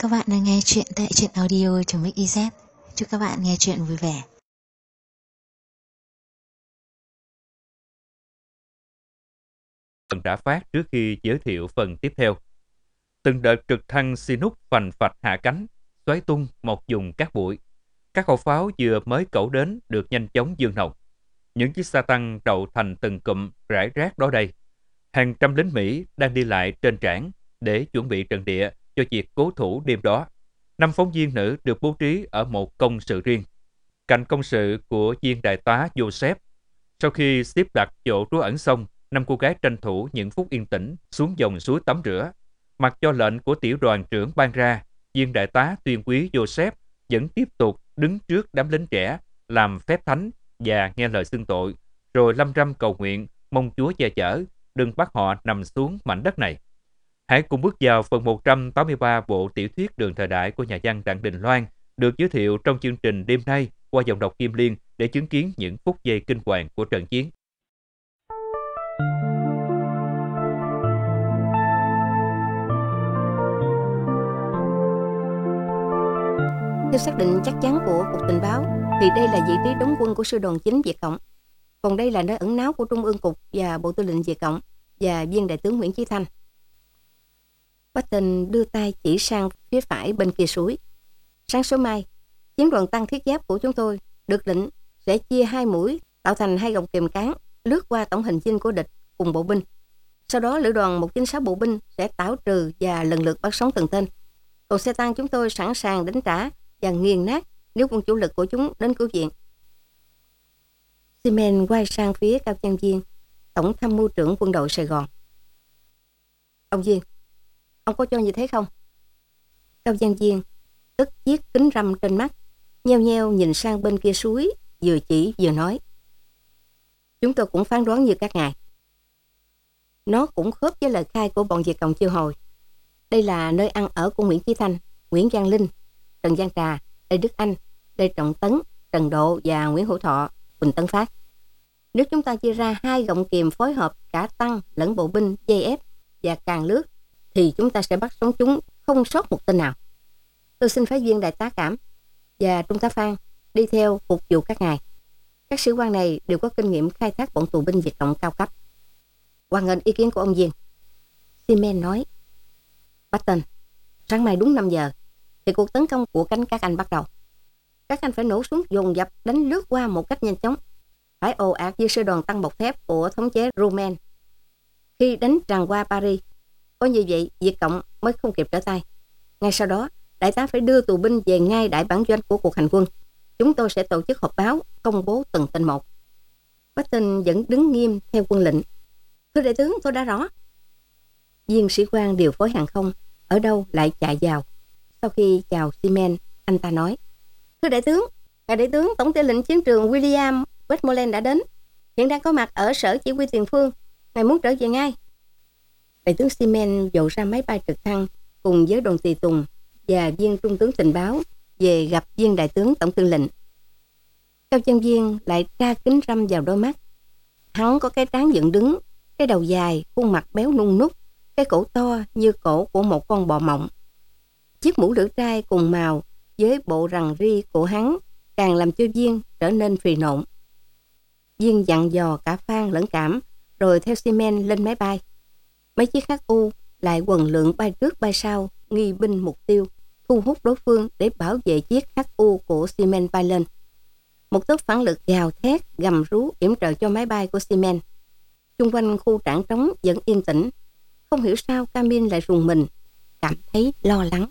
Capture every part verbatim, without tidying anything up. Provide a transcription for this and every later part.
Các bạn đang nghe chuyện tại truyện audio.mix.iz. Chúc các bạn nghe chuyện vui vẻ. Phần đã phát trước khi giới thiệu phần tiếp theo. Từng đợt trực thăng Chinook phành phạch hạ cánh, xoáy tung một vùng cát bụi. Các khẩu pháo vừa mới cẩu đến được nhanh chóng dương nòng. Những chiếc xe tăng đậu thành từng cụm rải rác đó đây. Hàng trăm lính Mỹ đang đi lại trên trảng để chuẩn bị trận địa cho việc cố thủ đêm đó. Năm phóng viên nữ được bố trí ở một công sự riêng. Cạnh công sự của viên đại tá Joseph. Sau khi xếp đặt chỗ trú ẩn xong, năm cô gái tranh thủ những phút yên tĩnh xuống dòng suối tắm rửa. Mặc cho lệnh của tiểu đoàn trưởng ban ra, viên đại tá tuyên quý Joseph vẫn tiếp tục đứng trước đám lính trẻ, làm phép thánh và nghe lời xưng tội, rồi lâm râm cầu nguyện mong Chúa che chở, đừng bắt họ nằm xuống mảnh đất này. Hãy cùng bước vào phần một trăm tám mươi ba bộ tiểu thuyết Đường thời đại của nhà văn Đặng Đình Loan, được giới thiệu trong chương trình đêm nay qua dòng đọc Kim Liên để chứng kiến những phút giây kinh hoàng của trận chiến. Theo xác định chắc chắn của Cục Tình báo, thì đây là vị trí đóng quân của sư đoàn chính Việt Cộng. Còn đây là nơi ẩn náu của Trung ương Cục và Bộ Tư lệnh Việt Cộng và viên đại tướng Nguyễn Chí Thanh. Patton đưa tay chỉ sang phía phải bên kia suối. Sáng sớm mai, chiến đoàn tăng thiết giáp của chúng tôi được lệnh sẽ chia hai mũi tạo thành hai gọng kềm cán lướt qua tổng hành dinh của địch cùng bộ binh. Sau đó lữ đoàn một chín sáu bộ binh sẽ tảo trừ và lần lượt bắn sống từng tên. Còn xe tăng chúng tôi sẵn sàng đánh trả và nghiền nát nếu quân chủ lực của chúng đến cứu viện. Siemens quay sang phía Cao Văn Viên, Tổng tham mưu trưởng quân đội Sài Gòn. Ông Viên, ông có cho như thế không? Cao Văn Viên tức chiếc kính râm trên mắt, nheo nheo nhìn sang bên kia suối, vừa chỉ vừa nói. Chúng tôi cũng phán đoán như các ngài. Nó cũng khớp với lời khai của bọn Việt Cộng chiêu hồi. Đây là nơi ăn ở của Nguyễn Chí Thanh, Nguyễn Giang Linh, Trần Giang Trà, Lê Đức Anh, Lê Trọng Tấn, Trần Độ và Nguyễn Hữu Thọ, Huỳnh Tấn Phát. Nếu chúng ta chia ra hai gọng kìm phối hợp cả tăng lẫn bộ binh dây ép và càng lướt, thì chúng ta sẽ bắt sống chúng không sót một tên nào. Tôi xin phái viên đại tá Cảm và trung tá Phan đi theo phục vụ các ngài. Các sĩ quan này đều có kinh nghiệm khai thác bọn tù binh Việt Cộng cao cấp. Hoan nghênh ý kiến của ông Viên. Siemens nói. Patton, sáng mai đúng năm giờ thì cuộc tấn công của cánh các anh bắt đầu. Các anh phải nổ súng dồn dập đánh lướt qua một cách nhanh chóng. Phải ồ ạt như sư đoàn tăng bọc thép của thống chế Rommel khi đánh tràn qua Paris. Có như vậy Việt Cộng mới không kịp trở tay. Ngay sau đó, đại tá phải đưa tù binh về ngay đại bản doanh của cuộc hành quân. Chúng tôi sẽ tổ chức họp báo công bố từng tên một. Patton vẫn đứng nghiêm theo quân lệnh. Thưa đại tướng, tôi đã rõ. Viên sĩ quan điều phối hàng không ở đâu lại chạy vào. Sau khi chào Siemens, anh ta nói. Thưa đại tướng, ngài đại tướng tổng tư lệnh chiến trường William Westmoreland đã đến. Hiện đang có mặt ở sở chỉ huy tiền phương. Ngài muốn trở về ngay. Đại tướng Siemens dội ra máy bay trực thăng cùng với đoàn tùy tùng và viên trung tướng tình báo về gặp viên đại tướng tổng tư lệnh. Cao Văn Viên lại tra kính râm vào đôi mắt. Hắn có cái trán dựng đứng, cái đầu dài, khuôn mặt béo nung nút, cái cổ to như cổ của một con bò mộng. Chiếc mũ lưỡi trai cùng màu với bộ rằn ri của hắn càng làm cho Viên trở nên phì nộn. Viên dặn dò cả Phan lẫn Cảm rồi theo Siemens lên máy bay. Mấy chiếc hát u lại quần lượn bay trước bay sau, nghi binh mục tiêu, thu hút đối phương để bảo vệ chiếc hát u của Siemens bay lên. Một tốp phản lực gào thét, gầm rú yểm trợ cho máy bay của Siemens. Xung quanh khu trảng trống vẫn yên tĩnh. Không hiểu sao cabin lại rùng mình, cảm thấy lo lắng.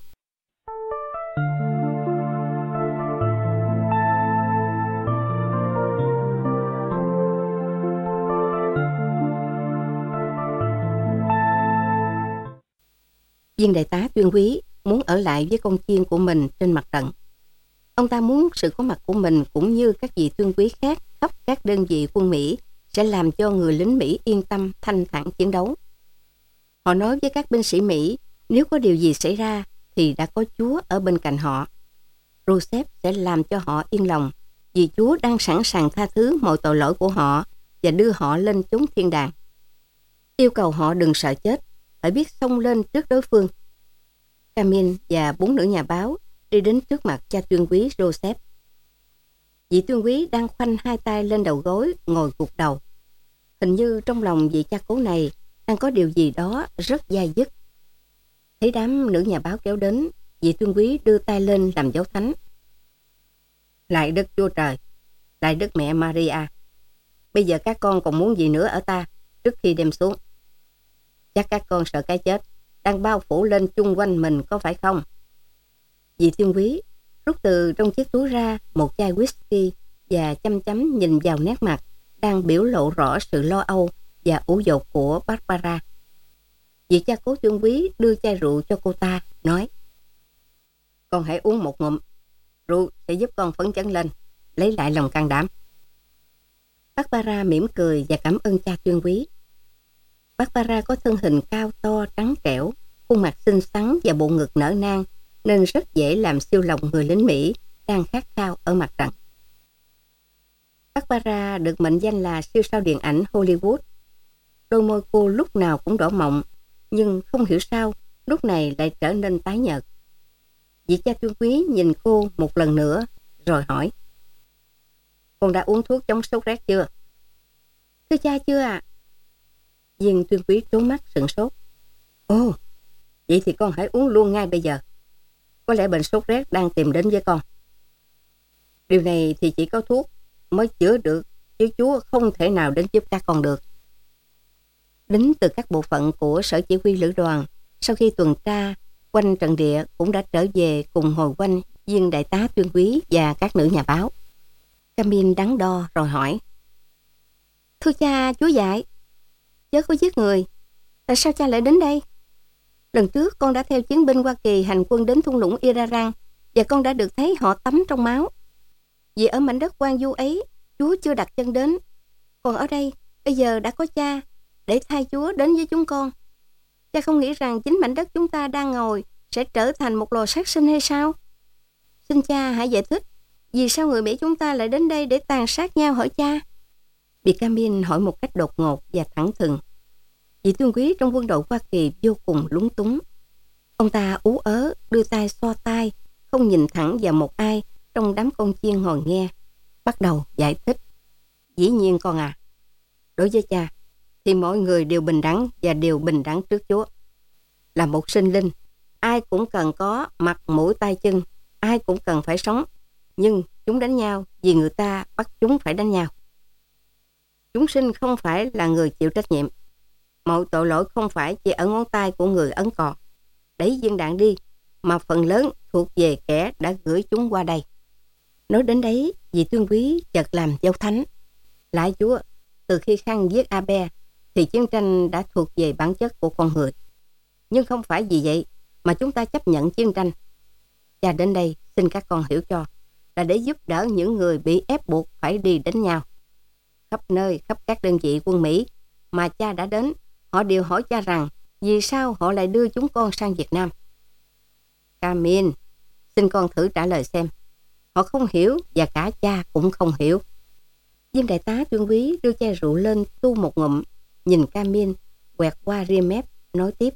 Viên đại tá Tuyên Quý muốn ở lại với con chiên của mình trên mặt trận. Ông ta muốn sự có mặt của mình cũng như các vị tuyên quý khác khắp các đơn vị quân Mỹ sẽ làm cho người lính Mỹ yên tâm thanh thản chiến đấu. Họ nói với các binh sĩ Mỹ nếu có điều gì xảy ra thì đã có Chúa ở bên cạnh họ. Joseph sẽ làm cho họ yên lòng vì Chúa đang sẵn sàng tha thứ mọi tội lỗi của họ và đưa họ lên chốn thiên đàng. Yêu cầu họ đừng sợ chết, phải biết xông lên trước đối phương. Camille và bốn nữ nhà báo đi đến trước mặt cha tuyên quý Joseph. Vị tuyên quý đang khoanh hai tay lên đầu gối, ngồi gục đầu. Hình như trong lòng vị cha cố này đang có điều gì đó rất dai dứt. Thấy đám nữ nhà báo kéo đến, vị tuyên quý đưa tay lên làm dấu thánh. Lạy Đức Chúa Trời, lạy Đức Mẹ Maria, bây giờ các con còn muốn gì nữa ở ta trước khi đem xuống? Chắc các con sợ cái chết đang bao phủ lên chung quanh mình, có phải không? Vị tuyên quý rút từ trong chiếc túi ra một chai whisky và chăm chăm nhìn vào nét mặt đang biểu lộ rõ sự lo âu và ủ dột của Barbara. Vị cha cố tuyên quý đưa chai rượu cho cô ta, nói: Con hãy uống một ngụm, rượu sẽ giúp con phấn chấn lên, lấy lại lòng can đảm. Barbara mỉm cười và cảm ơn cha tuyên quý. Barbara có thân hình cao to trắng trẻo, khuôn mặt xinh xắn và bộ ngực nở nang, nên rất dễ làm siêu lòng người lính Mỹ đang khát khao ở mặt trận. Barbara được mệnh danh là siêu sao điện ảnh Hollywood. Đôi môi cô lúc nào cũng đỏ mọng, nhưng không hiểu sao lúc này lại trở nên tái nhợt. Vị cha tuyên quý nhìn cô một lần nữa rồi hỏi: Con đã uống thuốc chống sốt rét chưa? Thưa cha, chưa ạ. À? Viên tuyên quý trố mắt sửng sốt. Ồ, vậy thì con hãy uống luôn ngay bây giờ. Có lẽ bệnh sốt rét đang tìm đến với con. Điều này thì chỉ có thuốc mới chữa được, chứ Chúa không thể nào đến giúp các con được. Lính từ các bộ phận của sở chỉ huy lữ đoàn sau khi tuần tra quanh trận địa cũng đã trở về cùng ngồi quanh viên đại tá tuyên quý và các nữ nhà báo. Camille đắn đo rồi hỏi: Thưa cha, Chúa dạy chớ có giết người, tại sao cha lại đến đây? Lần trước con đã theo chiến binh Hoa Kỳ hành quân đến thung lũng Iraran và con đã được thấy họ tắm trong máu. Vì ở mảnh đất hoang vu ấy Chúa chưa đặt chân đến, còn ở đây bây giờ đã có cha để thay Chúa đến với chúng con. Cha không nghĩ rằng chính mảnh đất chúng ta đang ngồi sẽ trở thành một lò sát sinh hay sao? Xin cha hãy giải thích vì sao người Mỹ chúng ta lại đến đây để tàn sát nhau hả cha? Bị Camille hỏi một cách đột ngột và thẳng thừng. Vị tuyên quý trong quân đội Hoa Kỳ vô cùng lúng túng. Ông ta ú ớ đưa tay xoa tai, không nhìn thẳng vào một ai trong đám con chiên ngồi nghe, bắt đầu giải thích. Dĩ nhiên con à, đối với cha thì mọi người đều bình đẳng và đều bình đẳng trước Chúa. Là một sinh linh, ai cũng cần có mặt mũi tay chân, ai cũng cần phải sống. Nhưng chúng đánh nhau vì người ta bắt chúng phải đánh nhau. Chúng sinh không phải là người chịu trách nhiệm. Mọi tội lỗi không phải chỉ ở ngón tay của người ấn cò. Đẩy viên đạn đi, mà phần lớn thuộc về kẻ đã gửi chúng qua đây. Nói đến đấy, vị tuyên quý chợt làm dấu thánh. Lạy Chúa, từ khi Khang giết Abe, thì chiến tranh đã thuộc về bản chất của con người. Nhưng không phải vì vậy mà chúng ta chấp nhận chiến tranh. Cha đến đây xin các con hiểu cho, là để giúp đỡ những người bị ép buộc phải đi đánh nhau. Khắp nơi, khắp các đơn vị quân Mỹ mà cha đã đến, họ đều hỏi cha rằng vì sao họ lại đưa chúng con sang Việt Nam. Camille, xin con thử trả lời xem. Họ không hiểu và cả cha cũng không hiểu. Viên đại tá tuyên quý đưa chai rượu lên tu một ngụm, nhìn Camille quẹt qua ria mép, nói tiếp.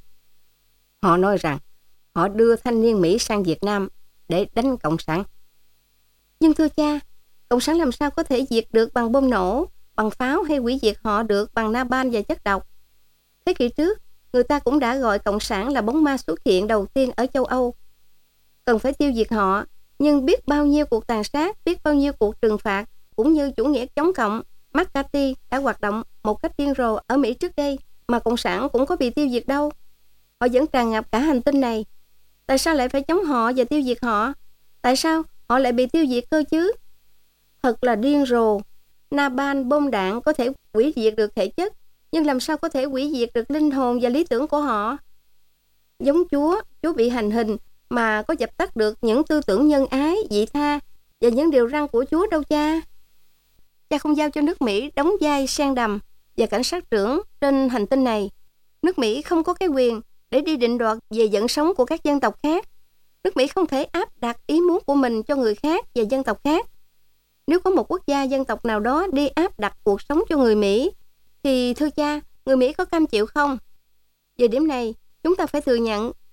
Họ nói rằng họ đưa thanh niên Mỹ sang Việt Nam để đánh Cộng sản. Nhưng thưa cha, Cộng sản làm sao có thể diệt được bằng bom nổ, bằng pháo, hay hủy diệt họ được bằng napalm và chất độc? Thế kỷ trước, người ta cũng đã gọi Cộng sản là bóng ma xuất hiện đầu tiên ở châu Âu. Cần phải tiêu diệt họ, nhưng biết bao nhiêu cuộc tàn sát, biết bao nhiêu cuộc trừng phạt, cũng như chủ nghĩa chống cộng, McCarthy đã hoạt động một cách điên rồ ở Mỹ trước đây, mà Cộng sản cũng có bị tiêu diệt đâu. Họ vẫn tràn ngập cả hành tinh này. Tại sao lại phải chống họ và tiêu diệt họ? Tại sao họ lại bị tiêu diệt cơ chứ? Thật là điên rồ. Napalm, bom đạn có thể hủy diệt được thể chất, nhưng làm sao có thể hủy diệt được linh hồn và lý tưởng của họ? Giống Chúa, Chúa bị hành hình mà có dập tắt được những tư tưởng nhân ái, vị tha và những điều răn của Chúa đâu cha. Cha không giao cho nước Mỹ đóng vai sen đầm và cảnh sát trưởng trên hành tinh này. Nước Mỹ không có cái quyền để đi định đoạt về vận sống của các dân tộc khác. Nước Mỹ không thể áp đặt ý muốn của mình cho người khác và dân tộc khác. Nếu có một quốc gia dân tộc nào đó đi áp đặt cuộc sống cho người Mỹ, thì thưa cha, người Mỹ có cam chịu không? Về điểm này, chúng ta phải thừa nhận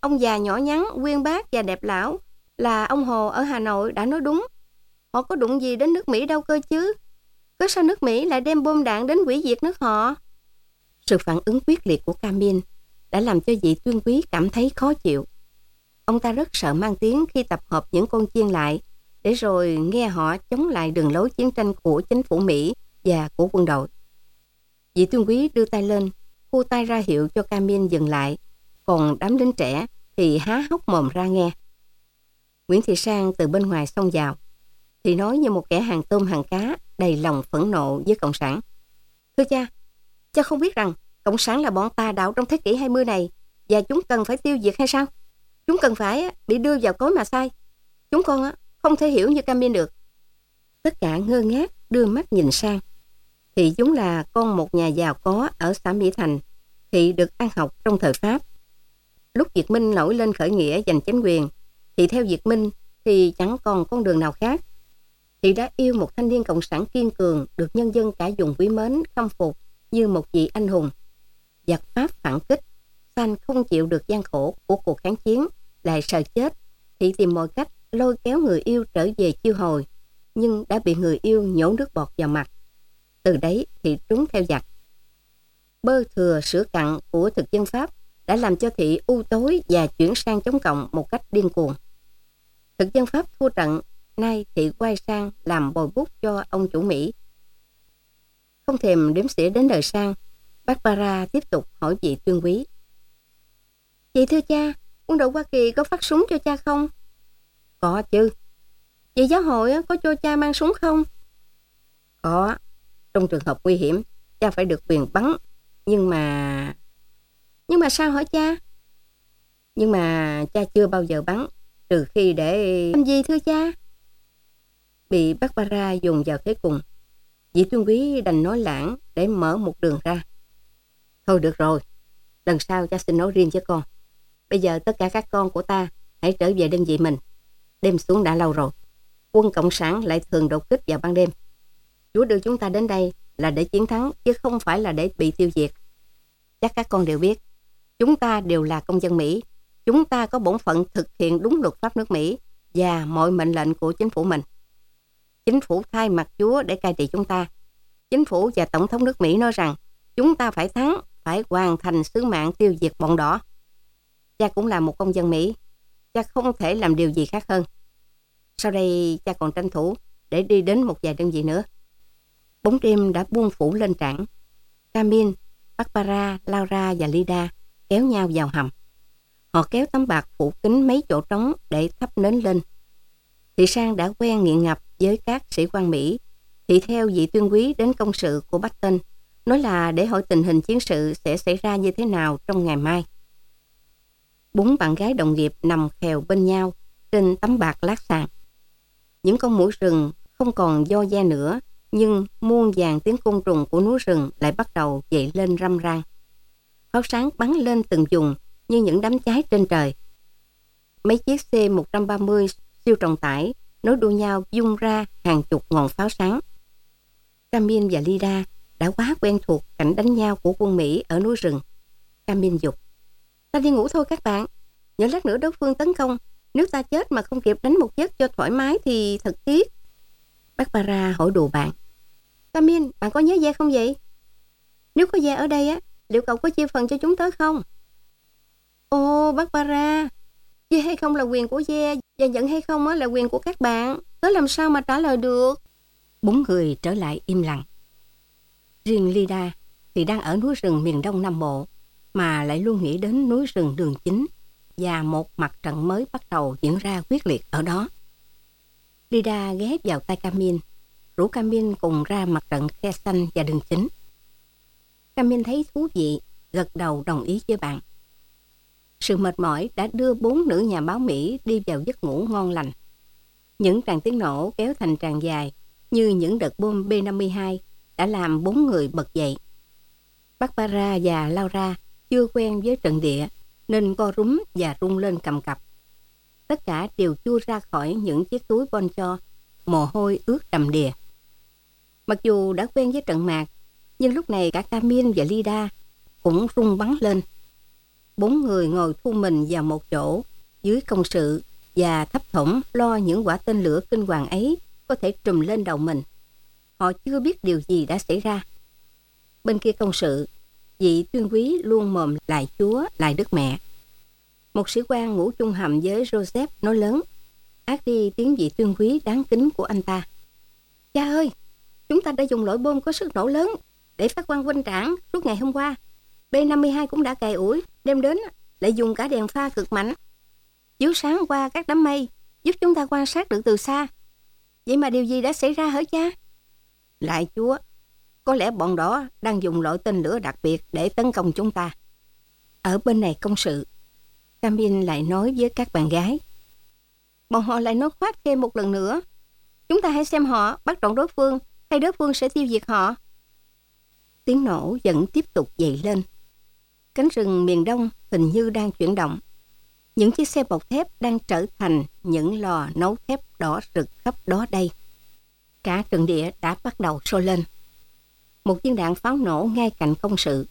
ông già nhỏ nhắn, uyên bác và đẹp lão là ông Hồ ở Hà Nội đã nói đúng. Họ có đụng gì đến nước Mỹ đâu cơ chứ. Cớ sao nước Mỹ lại đem bom đạn đến hủy diệt nước họ? Sự phản ứng quyết liệt của Camille đã làm cho vị tuyên quý cảm thấy khó chịu. Ông ta rất sợ mang tiếng khi tập hợp những con chiên lại, để rồi nghe họ chống lại đường lối chiến tranh của chính phủ Mỹ và của quân đội. Vị tuyên quý đưa tay lên, khu tay ra hiệu cho Camille dừng lại, còn đám lính trẻ thì há hốc mồm ra nghe. Nguyễn Thị Sang từ bên ngoài xông vào, thì nói như một kẻ hàng tôm hàng cá, đầy lòng phẫn nộ với Cộng sản. Thưa cha, cha không biết rằng Cộng sản là bọn tà đạo trong thế kỷ hai mươi này, và chúng cần phải tiêu diệt hay sao? Chúng cần phải bị đưa vào cối mà sai. Chúng con không thể hiểu như Camille được. Tất cả ngơ ngác đưa mắt nhìn sang. Thì chúng là con một nhà giàu có ở xã Mỹ Thành, thì được ăn học trong thời Pháp. Lúc Việt Minh nổi lên khởi nghĩa giành chính quyền, thì theo Việt Minh thì chẳng còn con đường nào khác. Thì đã yêu một thanh niên cộng sản kiên cường, được nhân dân cả vùng quý mến, khâm phục như một vị anh hùng. Giặc Pháp phản kích, San không chịu được gian khổ của cuộc kháng chiến, lại sợ chết, thì tìm mọi cách lôi kéo người yêu trở về chiêu hồi, nhưng đã bị người yêu nhổ nước bọt vào mặt. Từ đấy thì trúng theo giặc. Bơ thừa sữa cặn của thực dân Pháp đã làm cho thị u tối và chuyển sang chống cộng một cách điên cuồng. Thực dân Pháp thua trận, nay thị quay sang làm bồi bút cho ông chủ Mỹ. Không thèm đếm xỉa đến đời Sang, Barbara tiếp tục hỏi vị tuyên quý. Vậy thưa cha, quân đội Hoa Kỳ có phát súng cho cha không? Có chứ. Vậy giáo hội có cho cha mang súng không? Có. Trong trường hợp nguy hiểm, cha phải được quyền bắn. Nhưng mà... Nhưng mà sao hả cha? Nhưng mà cha chưa bao giờ bắn, trừ khi để... Làm gì thưa cha? Bị Barbara dùng vào thế cùng, vị tuyên quý đành nói lãng để mở một đường ra. Thôi được rồi, lần sau cha xin nói riêng với con. Bây giờ tất cả các con của ta hãy trở về đơn vị mình. Đêm xuống đã lâu rồi. Quân Cộng sản lại thường đột kích vào ban đêm. Chúa đưa chúng ta đến đây là để chiến thắng, chứ không phải là để bị tiêu diệt. Chắc các con đều biết, chúng ta đều là công dân Mỹ. Chúng ta có bổn phận thực hiện đúng luật pháp nước Mỹ và mọi mệnh lệnh của chính phủ mình. Chính phủ thay mặt Chúa để cai trị chúng ta. Chính phủ và Tổng thống nước Mỹ nói rằng chúng ta phải thắng, phải hoàn thành sứ mạng tiêu diệt bọn đỏ. Cha cũng là một công dân Mỹ. Cha không thể làm điều gì khác hơn. Sau đây cha còn tranh thủ để đi đến một vài đơn vị nữa. Bóng đêm đã buông phủ lên trảng. Camille, Barbara, Laura và Lida kéo nhau vào hầm. Họ kéo tấm bạc phủ kín mấy chỗ trống để thắp nến lên. Thị Sang đã quen nghiện ngập với các sĩ quan Mỹ, thì theo vị tuyên quý đến công sự của Boston, nói là để hỏi tình hình chiến sự sẽ xảy ra như thế nào trong ngày mai. Bốn bạn gái đồng nghiệp nằm khèo bên nhau trên tấm bạc lát sàn. Những con muỗi rừng không còn do de nữa, nhưng muôn vàng tiếng côn trùng của núi rừng lại bắt đầu dậy lên râm ran. Pháo sáng bắn lên từng vùng như những đám cháy trên trời. Mấy chiếc C một ba mươi siêu trọng tải nối đuôi nhau dung ra hàng chục ngọn pháo sáng. Camille và Lida đã quá quen thuộc cảnh đánh nhau của quân Mỹ ở núi rừng. Camille dục: Ta đi ngủ thôi các bạn. Nhớ lát nữa đối phương tấn công, nếu ta chết mà không kịp đánh một giấc cho thoải mái thì thật tiếc. Barbara hỏi đùa bạn: Camille, bạn có nhớ ve không vậy? Nếu có ve ở đây á, liệu cậu có chia phần cho chúng tớ không? Ồ Barbara, chia hay không là quyền của ve, và nhận hay không á là quyền của các bạn. Tớ làm sao mà trả lời được? Bốn người trở lại im lặng. Riêng Lida thì đang ở núi rừng miền đông Nam Bộ, mà lại luôn nghĩ đến núi rừng Đường Chính, và một mặt trận mới bắt đầu diễn ra quyết liệt ở đó. Lida ghé vào tay Camille, rủ Camille cùng ra mặt trận Khe Xanh và Đường Chính. Camille thấy thú vị, gật đầu đồng ý với bạn. Sự mệt mỏi đã đưa bốn nữ nhà báo Mỹ đi vào giấc ngủ ngon lành. Những tràng tiếng nổ kéo thành tràng dài như những đợt bom B năm mươi hai đã làm bốn người bật dậy. Barbara và Laura chưa quen với trận địa nên co rúm và rung lên cầm cập. Tất cả đều chui ra khỏi những chiếc túi poncho, mồ hôi ướt đầm đìa. Mặc dù đã quen với trận mạc, nhưng lúc này cả Camille và Lida cũng rung bắn lên. bốn người ngồi thu mình vào một chỗ dưới công sự và thấp thỏm lo những quả tên lửa kinh hoàng ấy có thể trùm lên đầu mình. Họ chưa biết điều gì đã xảy ra. Bên kia công sự, vị tuyên quý luôn mồm lại Chúa, lại Đức Mẹ. Một sĩ quan ngủ chung hầm với Joseph nói lớn, át đi tiếng vị tuyên quý đáng kính của anh ta. Cha ơi, chúng ta đã dùng loại bom có sức nổ lớn để phát quang quanh trảng suốt ngày hôm qua. B năm mươi hai cũng đã cài ủi, đêm đến lại dùng cả đèn pha cực mạnh, chiếu sáng qua các đám mây, giúp chúng ta quan sát được từ xa. Vậy mà điều gì đã xảy ra hả cha? Lại Chúa, có lẽ bọn đó đang dùng loại tên lửa đặc biệt để tấn công chúng ta. Ở bên này công sự, Camille lại nói với các bạn gái. Bọn họ lại nói khoác thêm một lần nữa. Chúng ta hãy xem họ bắt trọn đối phương, hay đối phương sẽ tiêu diệt họ. Tiếng nổ vẫn tiếp tục dậy lên. Cánh rừng miền Đông hình như đang chuyển động. Những chiếc xe bọc thép đang trở thành những lò nấu thép đỏ rực khắp đó đây. Cả trận địa đã bắt đầu sôi lên. Một viên đạn pháo nổ ngay cạnh công sự.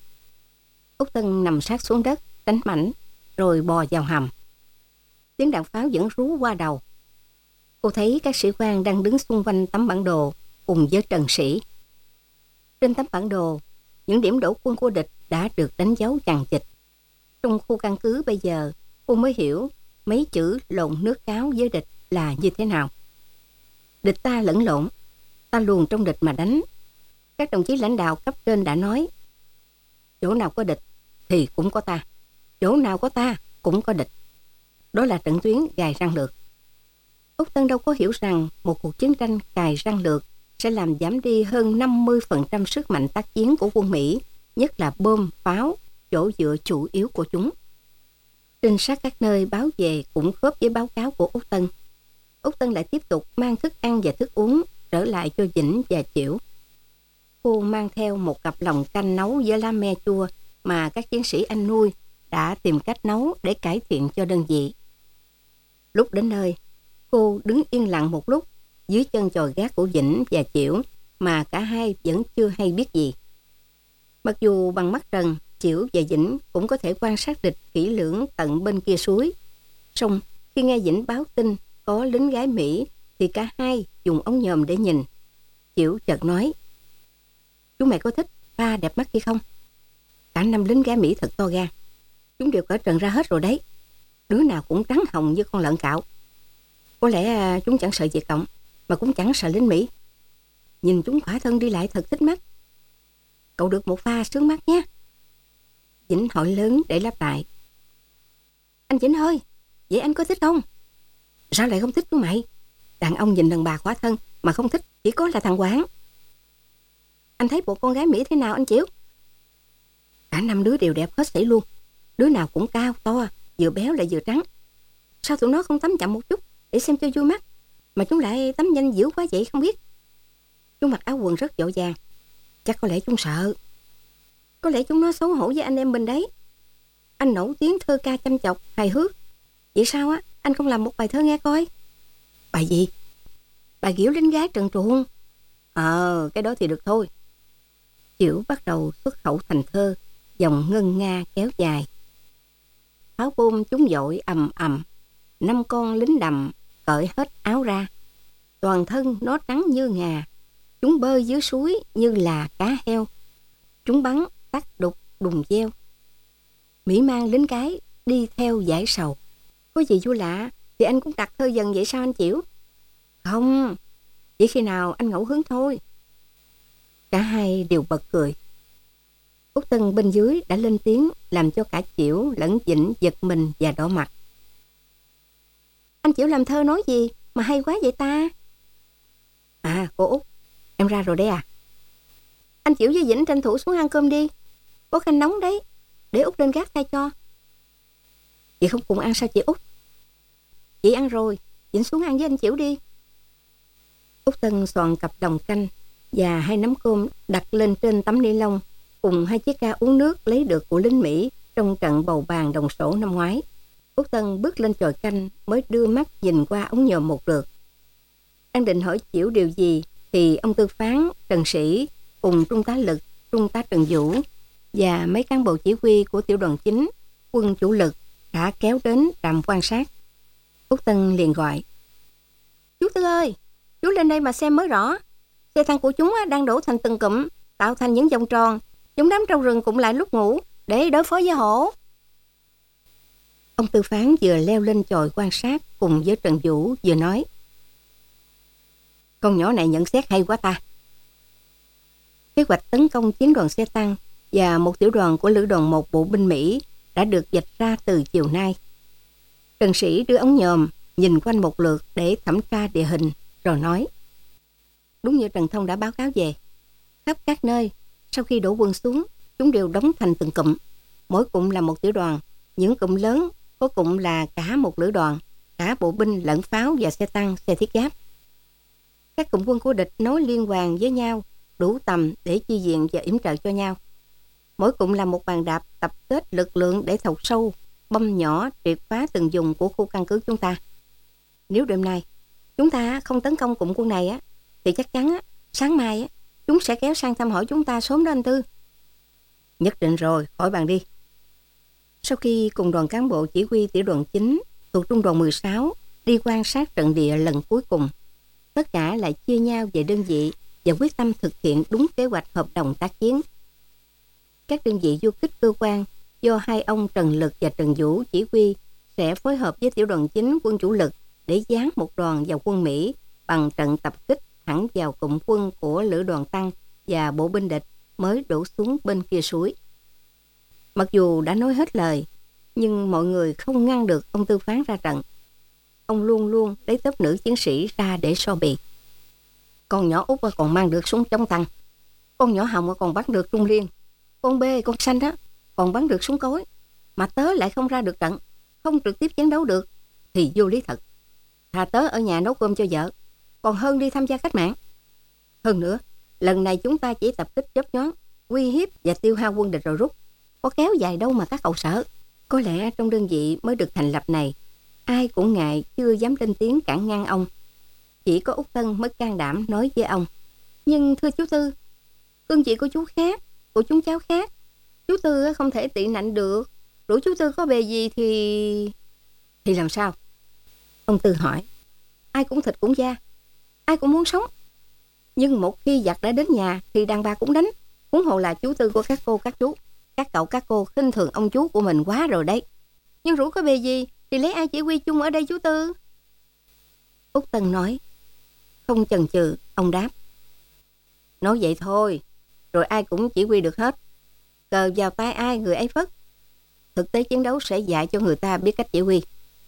Úc Tân nằm sát xuống đất, đánh mảnh, rồi bò vào hầm. Tiếng đạn pháo vẫn rú qua đầu. Cô thấy các sĩ quan đang đứng xung quanh tấm bản đồ cùng với Trần Sĩ. Trên tấm bản đồ, những điểm đổ quân của địch đã được đánh dấu chằng chịt. Trong khu căn cứ bây giờ, cô mới hiểu mấy chữ lộn nước cáo với địch là như thế nào. Địch ta lẫn lộn, ta luồn trong địch mà đánh. Các đồng chí lãnh đạo cấp trên đã nói, chỗ nào có địch thì cũng có ta, chỗ nào có ta cũng có địch. Đó là trận tuyến gài răng lược. Úc Tân đâu có hiểu rằng một cuộc chiến tranh cài răng lược sẽ làm giảm đi hơn năm mươi phần trăm sức mạnh tác chiến của quân Mỹ, nhất là bom, pháo, chỗ dựa chủ yếu của chúng. Trinh sát các nơi báo về cũng khớp với báo cáo của Úc Tân. Úc Tân lại tiếp tục mang thức ăn và thức uống trở lại cho Vĩnh và Chiểu. Cô mang theo một cặp lòng canh nấu với lá me chua mà các chiến sĩ anh nuôi đã tìm cách nấu để cải thiện cho đơn vị. Lúc đến nơi, cô đứng yên lặng một lúc dưới chân chòi gác của Vĩnh và Chiểu mà cả hai vẫn chưa hay biết gì. Mặc dù bằng mắt trần, Chiểu và Vĩnh cũng có thể quan sát địch kỹ lưỡng tận bên kia suối. Song khi nghe Vĩnh báo tin có lính gái Mỹ thì cả hai dùng ống nhòm để nhìn. Chiểu chợt nói, chú mày có thích ba đẹp mắt kia không? Cả năm lính gái Mỹ thật to gan. Chúng đều cởi trần ra hết rồi đấy. Đứa nào cũng trắng hồng như con lợn cạo. Có lẽ chúng chẳng sợ Việt Cộng, mà cũng chẳng sợ lính Mỹ. Nhìn chúng khỏa thân đi lại thật thích mắt. Cậu được một pha sướng mắt nhé. Vĩnh hỏi lớn để lặp lại. Anh Vĩnh ơi, vậy anh có thích không? Sao lại không thích chú mày? Đàn ông nhìn đàn bà khỏa thân mà không thích chỉ có là thằng Quảng. Anh thấy bộ con gái Mỹ thế nào anh Chiểu? Cả năm đứa đều đẹp hết sảy luôn. Đứa nào cũng cao, to, vừa béo lại vừa trắng. Sao tụi nó không tắm chậm một chút để xem cho vui mắt, mà chúng lại tắm nhanh dữ quá vậy không biết. Chúng mặc áo quần rất dội vàng. Chắc có lẽ chúng sợ. Có lẽ chúng nó xấu hổ với anh em mình đấy. Anh nổi tiếng thơ ca chăm chọc, hài hước. Vậy sao á, anh không làm một bài thơ nghe coi? Bài gì? Bài Giễu lính gái trần truồng. Ờ, cái đó thì được thôi. Chiểu bắt đầu xuất khẩu thành thơ, dòng ngân nga kéo dài. Pháo bom chúng dội ầm ầm, năm con lính đầm cởi hết áo ra. Toàn thân nó trắng như ngà, chúng bơi dưới suối như là cá heo. Chúng bắn tắt đục đùng gieo. Mỹ mang lính cái đi theo giải sầu. Có gì vui lạ thì anh cũng đặt thơ dần vậy sao anh Chiểu? Không, chỉ khi nào anh ngẫu hứng thôi. Cả hai đều bật cười. Úc Tân bên dưới đã lên tiếng làm cho cả Chiểu lẫn Vĩnh giật mình và đỏ mặt. Anh Chiểu làm thơ nói gì mà hay quá vậy ta? À, cô Úc, em ra rồi đấy à? Anh Chiểu với Vĩnh tranh thủ xuống ăn cơm đi. Có canh nóng đấy, để Úc lên gác thay cho. Chị không cùng ăn sao chị Úc? Chị ăn rồi, Vĩnh xuống ăn với anh Chiểu đi. Úc Tân soạn cặp đồng canh và hai nắm cơm đặt lên trên tấm ni lông cùng hai chiếc ca uống nước lấy được của lính Mỹ trong trận bầu bàn đồng sổ năm ngoái. Úc Tân bước lên chòi canh mới đưa mắt nhìn qua ống nhòm một lượt. Đang định hỏi Chiểu điều gì thì ông tư phán Trần Sĩ cùng trung tá Lực, trung tá Trần Vũ và mấy cán bộ chỉ huy của tiểu đoàn chín quân chủ lực đã kéo đến trạm quan sát. Úc Tân liền gọi: "Chú Tư ơi, chú lên đây mà xem mới rõ. Xe tăng của chúng đang đổ thành từng cụm, tạo thành những vòng tròn, giống đám trâu rừng cụm lại lúc ngủ để đối phó với hổ." Ông Tư Phán vừa leo lên chòi quan sát cùng với Trần Vũ vừa nói: "Con nhỏ này nhận xét hay quá ta." Kế hoạch tấn công chiến đoàn xe tăng và một tiểu đoàn của lữ đoàn một bộ binh Mỹ đã được vạch ra từ chiều nay. Trần Sĩ đưa ống nhòm nhìn quanh một lượt để thẩm tra địa hình, rồi nói: "Đúng như Trần Thông đã báo cáo về, khắp các nơi sau khi đổ quân xuống, chúng đều đóng thành từng cụm. Mỗi cụm là một tiểu đoàn, những cụm lớn có cụm là cả một lữ đoàn, cả bộ binh lẫn pháo và xe tăng, xe thiết giáp. Các cụm quân của địch nối liên hoàn với nhau, đủ tầm để chi viện và yểm trợ cho nhau. Mỗi cụm là một bàn đạp tập kết lực lượng để thọc sâu, băm nhỏ, triệt phá từng vùng của khu căn cứ chúng ta. Nếu đêm nay chúng ta không tấn công cụm quân này á, thì chắc chắn á, sáng mai á, chúng sẽ kéo sang thăm hỏi chúng ta sớm đó anh Tư." "Nhất định rồi, khỏi bàn đi." Sau khi cùng đoàn cán bộ chỉ huy tiểu đoàn chín thuộc trung đoàn mười sáu đi quan sát trận địa lần cuối cùng, tất cả lại chia nhau về đơn vị và quyết tâm thực hiện đúng kế hoạch hợp đồng tác chiến. Các đơn vị du kích cơ quan do hai ông Trần Lực và Trần Vũ chỉ huy sẽ phối hợp với tiểu đoàn chín quân chủ lực để dán một đoàn vào quân Mỹ bằng trận tập kích thẳng vào cụm quân của lữ đoàn Tăng và bộ binh địch mới đổ xuống bên kia suối. Mặc dù đã nói hết lời, nhưng mọi người không ngăn được ông Tư Phán ra trận. Ông luôn luôn lấy tớp nữ chiến sĩ ra để so bì. Con nhỏ Út còn mang được súng chống tăng, con nhỏ Hồng còn bắn được trung liên, con B, con Xanh đó còn bắn được súng cối, mà tớ lại không ra được trận, không trực tiếp chiến đấu được, thì vô lý thật. Thà tớ ở nhà nấu cơm cho vợ, còn hơn đi tham gia cách mạng. Hơn nữa, lần này chúng ta chỉ tập kích chớp nhoáng, uy hiếp và tiêu hao quân địch rồi rút, có kéo dài đâu mà các cậu sợ. Có lẽ trong đơn vị mới được thành lập này, ai cũng ngại chưa dám lên tiếng cản ngăn ông. Chỉ có Úc Tân mới can đảm nói với ông: "Nhưng thưa chú Tư, cương vị của chú khác, của chúng cháu khác. Chú Tư không thể tị nạnh được. Rủi chú Tư có bề gì thì... Thì làm sao?" Ông Tư hỏi. "Ai cũng thịt cũng da, ai cũng muốn sống. Nhưng một khi giặc đã đến nhà thì đàn bà cũng đánh. Huống hồ là chú Tư của các cô các chú. Các cậu các cô khinh thường ông chú của mình quá rồi đấy. Nhưng rủi có bề gì thì lấy ai chỉ huy chung ở đây chú Tư?" Úc Tân nói. Không chần chừ, ông đáp: "Nói vậy thôi, rồi ai cũng chỉ huy được hết. Cờ vào tay ai người ấy phất. Thực tế chiến đấu sẽ dạy cho người ta biết cách chỉ huy."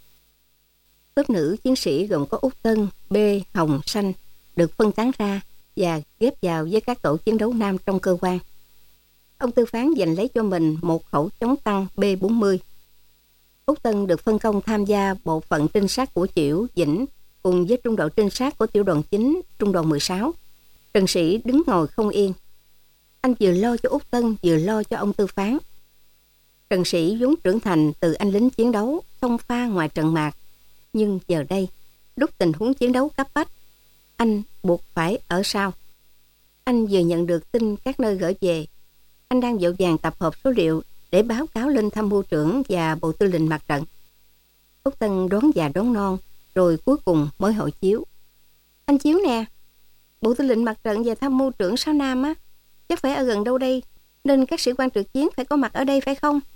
Tốp nữ chiến sĩ gồm có Úc Tân, B, Hồng, Xanh được phân tán ra và ghép vào với các tổ chiến đấu nam trong cơ quan. Ông Tư Phán giành lấy cho mình một khẩu chống tăng B bốn mươi. Úc Tân được phân công tham gia bộ phận trinh sát của Chiểu, Vĩnh cùng với trung đội trinh sát của tiểu đoàn chín, trung đoàn mười sáu. Trần Sĩ đứng ngồi không yên. Anh vừa lo cho Úc Tân vừa lo cho ông Tư Phán. Trần Sĩ vốn trưởng thành từ anh lính chiến đấu, xông pha ngoài trận mạc. Nhưng giờ đây, lúc tình huống chiến đấu cấp bách, anh buộc phải ở sau. Anh vừa nhận được tin các nơi gửi về. Anh đang vội vàng tập hợp số liệu để báo cáo lên tham mưu trưởng và bộ tư lệnh mặt trận. Úc Tân đoán già đoán non, rồi cuối cùng mới hội Chiếu. "Anh Chiếu nè, bộ tư lệnh mặt trận và tham mưu trưởng sáu Nam á, chắc phải ở gần đâu đây, nên các sĩ quan trực chiến phải có mặt ở đây phải không?"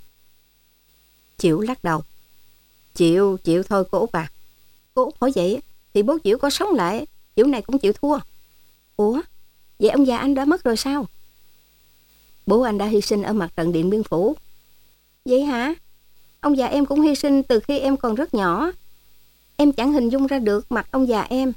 Chiểu lắc đầu. Chịu, chịu thôi cô Út à. Cô Út hỏi vậy thì bố Chiểu có sống lại, Chiểu này cũng chịu thua. Ủa, vậy ông già anh đã mất rồi sao? Bố anh đã hy sinh ở mặt trận Điện Biên Phủ. Vậy hả? Ông già em cũng hy sinh từ khi em còn rất nhỏ. Em chẳng hình dung ra được mặt ông già em.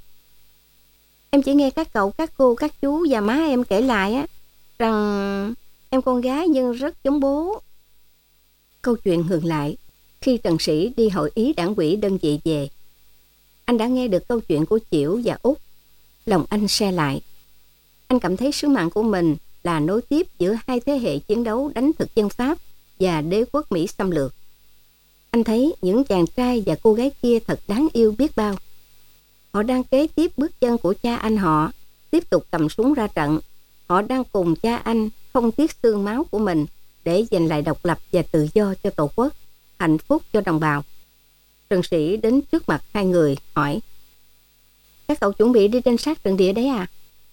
Em chỉ nghe các cậu, các cô, các chú và má em kể lại á, rằng em con gái nhưng rất giống bố. Câu chuyện ngừng lại khi Trần Sĩ đi hội ý đảng ủy đơn vị về. Anh đã nghe được câu chuyện của Chiểu và Út. Lòng anh se lại. Anh cảm thấy sứ mạng của mình là nối tiếp giữa hai thế hệ chiến đấu đánh thực dân Pháp và đế quốc Mỹ xâm lược. Anh thấy những chàng trai và cô gái kia thật đáng yêu biết bao. Họ đang kế tiếp bước chân của cha anh họ, tiếp tục cầm súng ra trận. Họ đang cùng cha anh không tiếc xương máu của mình để giành lại độc lập và tự do cho Tổ quốc. hạnh phúc cho đồng bào. Trần Sĩ đến trước mặt hai người hỏi: Các cậu chuẩn bị đi trinh sát trận địa đấy à?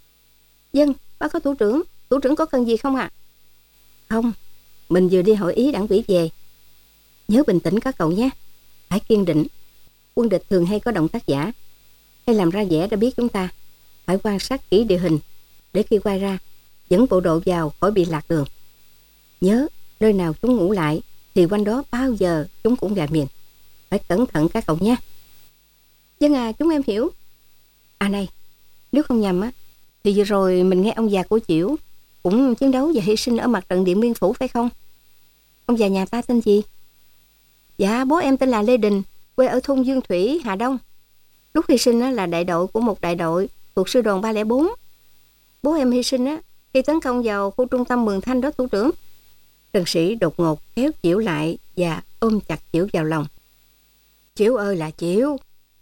Dân, bác có thủ trưởng. Thủ trưởng có cần gì không ạ? À? Không, mình vừa đi hội ý đảng ủy về. Nhớ bình tĩnh các cậu nhé. Phải kiên định. Quân địch thường hay có động tác giả, hay làm ra vẻ đã biết chúng ta. Phải quan sát kỹ địa hình, để khi quay ra dẫn bộ đội vào khỏi bị lạc đường. Nhớ, nơi nào chúng ngủ lại thì quanh đó bao giờ chúng cũng gà miền. Phải cẩn thận các cậu nhé. Dân à, chúng em hiểu. À này, nếu không nhầm á, thì vừa rồi mình nghe ông già của Chiểu cũng chiến đấu và hy sinh ở mặt trận Điện Biên Phủ phải không? Ông già nhà ta tên gì? Dạ, bố em tên là Lê Đình, quê ở thôn Dương Thủy, Hà Đông. Lúc hy sinh á, là đại đội của một đại đội thuộc sư đoàn ba không bốn. Bố em hy sinh á, khi tấn công vào khu trung tâm Mường Thanh đó thủ trưởng. Trần Sĩ đột ngột kéo Chiểu lại và ôm chặt Chiểu vào lòng. Chiểu ơi là Chiểu.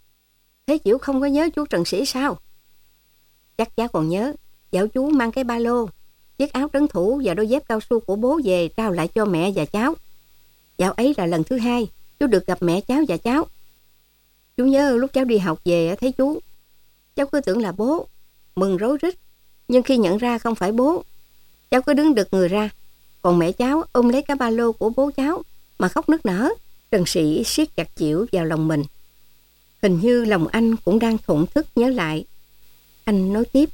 Thế Chiểu không có nhớ chú Trần Sĩ sao? Chắc cháu còn nhớ. Dạo chú mang cái ba lô, chiếc áo trấn thủ và đôi dép cao su của bố về trao lại cho mẹ và cháu. Dạo ấy là lần thứ hai chú được gặp mẹ cháu và cháu. Chú nhớ lúc cháu đi học về thấy chú, cháu cứ tưởng là bố, mừng rối rít. Nhưng khi nhận ra không phải bố, cháu cứ đứng đực người ra. Còn mẹ cháu ôm lấy cái ba lô của bố cháu mà khóc nức nở. Trần Sĩ siết chặt Chiểu vào lòng mình. Hình như lòng anh cũng đang thổn thức nhớ lại. Anh nói tiếp: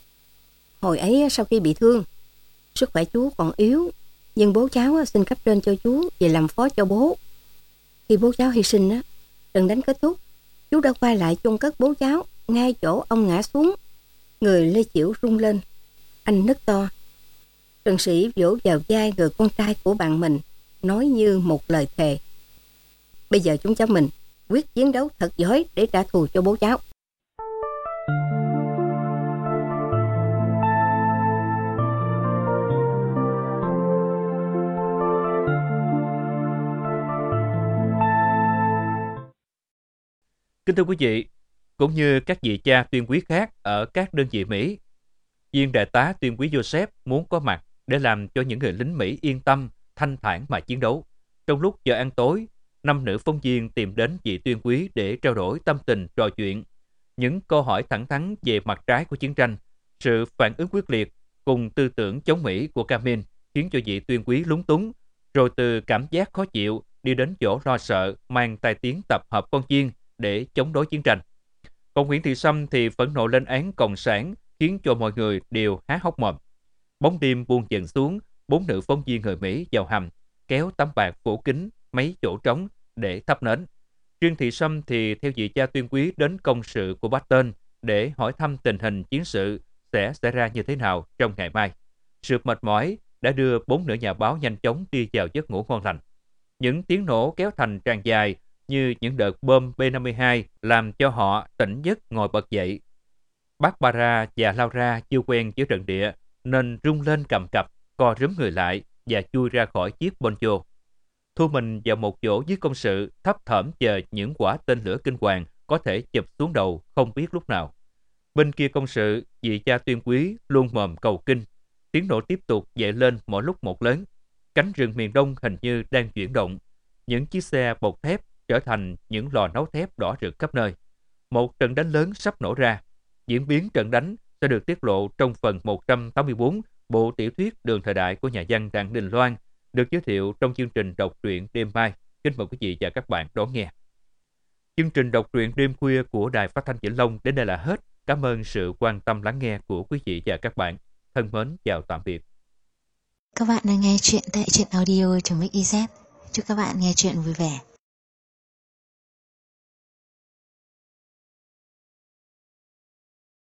Hồi ấy sau khi bị thương, sức khỏe chú còn yếu, nhưng bố cháu xin cấp trên cho chú về làm phó cho bố. Khi bố cháu hy sinh, trận đánh kết thúc, chú đã quay lại chôn cất bố cháu ngay chỗ ông ngã xuống. Người Lê Chiểu rung lên. Anh nức to. Trần Sĩ vỗ vào vai người con trai của bạn mình, nói như một lời thề: Bây giờ chúng cháu mình quyết chiến đấu thật giỏi để trả thù cho bố cháu. Kính thưa quý vị, cũng như các vị cha tuyên quý khác ở các đơn vị Mỹ, viên đại tá tuyên quý Joseph muốn có mặt để làm cho những người lính Mỹ yên tâm, thanh thản mà chiến đấu. Trong lúc giờ ăn tối, năm nữ phóng viên tìm đến vị tuyên quý để trao đổi tâm tình, trò chuyện. Những câu hỏi thẳng thắn về mặt trái của chiến tranh, sự phản ứng quyết liệt cùng tư tưởng chống Mỹ của Camille khiến cho vị tuyên quý lúng túng, rồi từ cảm giác khó chịu đi đến chỗ lo sợ mang tai tiếng tập hợp con chiên để chống đối chiến tranh. Còn Nguyễn Thị Sâm thì phẫn nộ lên án Cộng sản khiến cho mọi người đều há hốc mồm. Bóng đêm buông dần xuống, bốn nữ phóng viên người Mỹ vào hầm, kéo tấm bạc phủ kín mấy chỗ trống để thắp nến. Riêng Thị Sâm thì theo vị cha tuyên quý đến công sự của Baton để hỏi thăm tình hình chiến sự sẽ xảy ra như thế nào trong ngày mai. Sự mệt mỏi đã đưa bốn nữ nhà báo nhanh chóng đi vào giấc ngủ ngon lành. Những tiếng nổ kéo thành tràng dài như những đợt bom B năm mươi hai làm cho họ tỉnh giấc ngồi bật dậy. Barbara và Laura chưa quen với trận địa nên rung lên cầm cập, co rúm người lại và chui ra khỏi chiếc Poncho. Thu mình vào một chỗ dưới công sự, thấp thỏm chờ những quả tên lửa kinh hoàng có thể chụp xuống đầu không biết lúc nào. Bên kia công sự, vị cha tuyên quý luôn mồm cầu kinh. Tiếng nổ tiếp tục dậy lên mỗi lúc một lớn. Cánh rừng miền Đông hình như đang chuyển động. Những chiếc xe bọc thép trở thành những lò nấu thép đỏ rực khắp nơi. Một trận đánh lớn sắp nổ ra. Diễn biến trận đánh sẽ được tiết lộ trong phần một trăm tám mươi tư bộ tiểu thuyết Đường thời đại của nhà văn Đặng Đình Loan, được giới thiệu trong chương trình đọc truyện đêm mai. Kính mời quý vị và các bạn đón nghe. Chương trình đọc truyện đêm khuya của Đài Phát thanh Vĩnh Long đến đây là hết. Cảm ơn sự quan tâm lắng nghe của quý vị và các bạn. Thân mến chào tạm biệt. Các bạn đang nghe chuyện tại truyện audio chấm xyz. Chúc các bạn nghe chuyện vui vẻ.